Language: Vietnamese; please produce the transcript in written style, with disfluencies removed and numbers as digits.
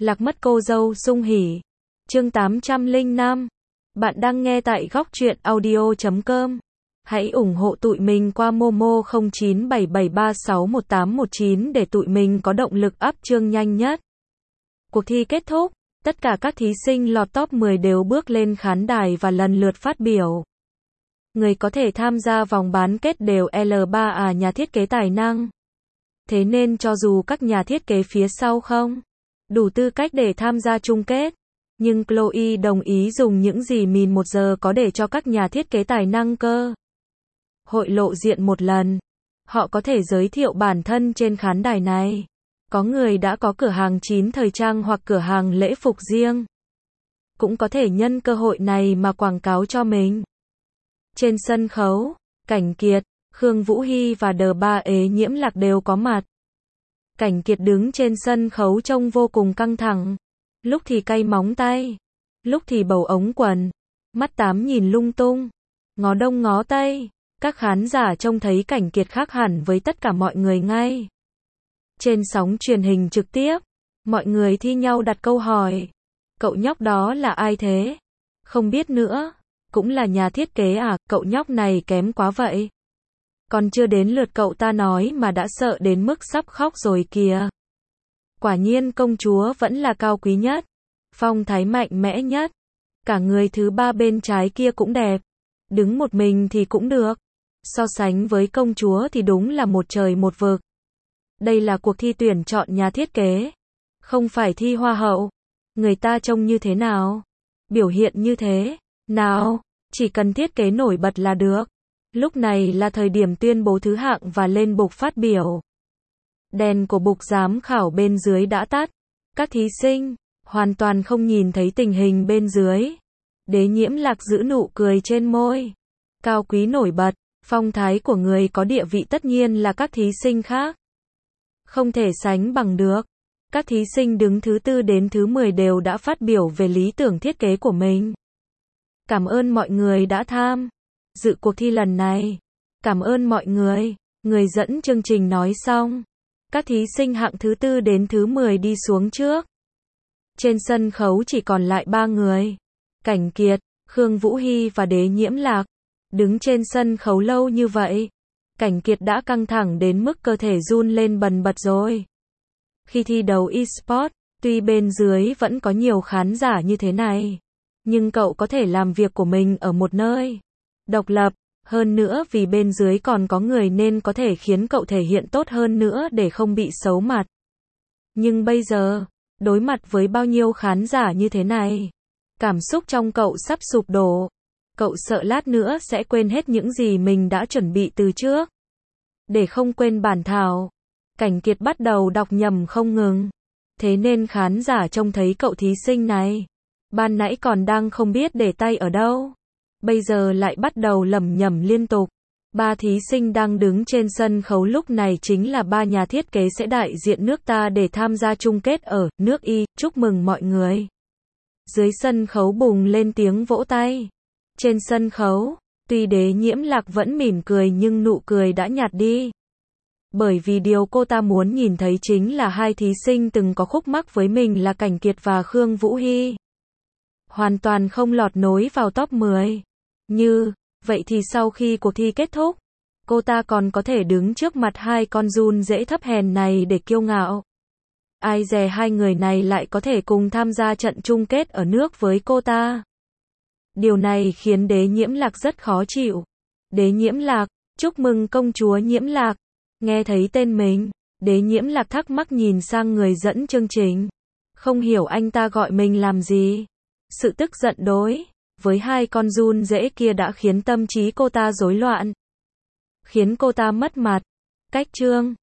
Lạc mất cô dâu sung hỉ. Chương 805. Bạn đang nghe tại góc truyện audio.com. Hãy ủng hộ tụi mình qua Momo 0977361819 để tụi mình có động lực up chương nhanh nhất. Cuộc thi kết thúc, tất cả các thí sinh lọt top 10 đều bước lên khán đài và lần lượt phát biểu. Người có thể tham gia vòng bán kết đều L3 nhà thiết kế tài năng. Thế nên cho dù các nhà thiết kế phía sau không đủ tư cách để tham gia chung kết, nhưng Chloe đồng ý dùng những gì mình 1 giờ có để cho các nhà thiết kế tài năng cơ hội lộ diện một lần. Họ có thể giới thiệu bản thân trên khán đài này. Có người đã có cửa hàng chín thời trang hoặc cửa hàng lễ phục riêng, cũng có thể nhân cơ hội này mà quảng cáo cho mình. Trên sân khấu, Cảnh Kiệt, Khương Vũ Hy và D3 Ế Nhiễm Lạc đều có mặt. Cảnh Kiệt đứng trên sân khấu trông vô cùng căng thẳng. Lúc thì cay móng tay, lúc thì bầu ống quần, mắt tám nhìn lung tung, ngó đông ngó tây. Các khán giả trông thấy Cảnh Kiệt khác hẳn với tất cả mọi người ngay. Trên sóng truyền hình trực tiếp, mọi người thi nhau đặt câu hỏi. Cậu nhóc đó là ai thế? Không biết nữa. Cũng là nhà thiết kế à? Cậu nhóc này kém quá vậy. Còn chưa đến lượt cậu ta nói mà đã sợ đến mức sắp khóc rồi kìa. Quả nhiên công chúa vẫn là cao quý nhất, phong thái mạnh mẽ nhất. Cả người thứ ba bên trái kia cũng đẹp, đứng một mình thì cũng được. So sánh với công chúa thì đúng là một trời một vực. Đây là cuộc thi tuyển chọn nhà thiết kế, không phải thi hoa hậu. Người ta trông như thế nào, biểu hiện như thế nào, chỉ cần thiết kế nổi bật là được. Lúc này là thời điểm tuyên bố thứ hạng và lên bục phát biểu. Đèn của bục giám khảo bên dưới đã tắt. Các thí sinh hoàn toàn không nhìn thấy tình hình bên dưới. Đế Nhiễm Lạc giữ nụ cười trên môi. Cao quý nổi bật, phong thái của người có địa vị tất nhiên là các thí sinh khác không thể sánh bằng được. Các thí sinh đứng thứ 4 đến thứ 10 đều đã phát biểu về lý tưởng thiết kế của mình. Cảm ơn mọi người đã tham dự cuộc thi lần này. Cảm ơn mọi người. Người dẫn chương trình nói xong, các thí sinh hạng thứ 4 đến thứ 10 đi xuống trước. Trên sân khấu chỉ còn lại 3 người. Cảnh Kiệt, Khương Vũ Hy và Đế Nhiễm Lạc. Đứng trên sân khấu lâu như vậy, Cảnh Kiệt đã căng thẳng đến mức cơ thể run lên bần bật rồi. Khi thi đấu eSport, tuy bên dưới vẫn có nhiều khán giả như thế này, nhưng cậu có thể làm việc của mình ở một nơi độc lập. Hơn nữa vì bên dưới còn có người nên có thể khiến cậu thể hiện tốt hơn nữa để không bị xấu mặt. Nhưng bây giờ, đối mặt với bao nhiêu khán giả như thế này, cảm xúc trong cậu sắp sụp đổ. Cậu sợ lát nữa sẽ quên hết những gì mình đã chuẩn bị từ trước. Để không quên bản thảo, Cảnh Kiệt bắt đầu đọc nhầm không ngừng. Thế nên khán giả trông thấy cậu thí sinh này, ban nãy còn đang không biết để tay ở đâu, bây giờ lại bắt đầu lẩm nhẩm liên tục. 3 thí sinh đang đứng trên sân khấu lúc này chính là 3 nhà thiết kế sẽ đại diện nước ta để tham gia chung kết ở nước Y. Chúc mừng mọi người. Dưới sân khấu bùng lên tiếng vỗ tay. Trên sân khấu, tuy Đế Nhiễm Lạc vẫn mỉm cười nhưng nụ cười đã nhạt đi. Bởi vì điều cô ta muốn nhìn thấy chính là 2 thí sinh từng có khúc mắc với mình là Cảnh Kiệt và Khương Vũ Hy. Hoàn toàn không lọt nối vào top 10. Như vậy thì sau khi cuộc thi kết thúc, cô ta còn có thể đứng trước mặt 2 con giun dễ thấp hèn này để kiêu ngạo. Ai dè 2 người này lại có thể cùng tham gia trận chung kết ở nước với cô ta. Điều này khiến Đế Nhiễm Lạc rất khó chịu. Đế Nhiễm Lạc, chúc mừng công chúa Nhiễm Lạc. Nghe thấy tên mình, Đế Nhiễm Lạc thắc mắc nhìn sang người dẫn chương trình. Không hiểu anh ta gọi mình làm gì. Sự tức giận đối với 2 con giun dễ kia đã khiến tâm trí cô ta rối loạn, khiến cô ta mất mặt. Cách chương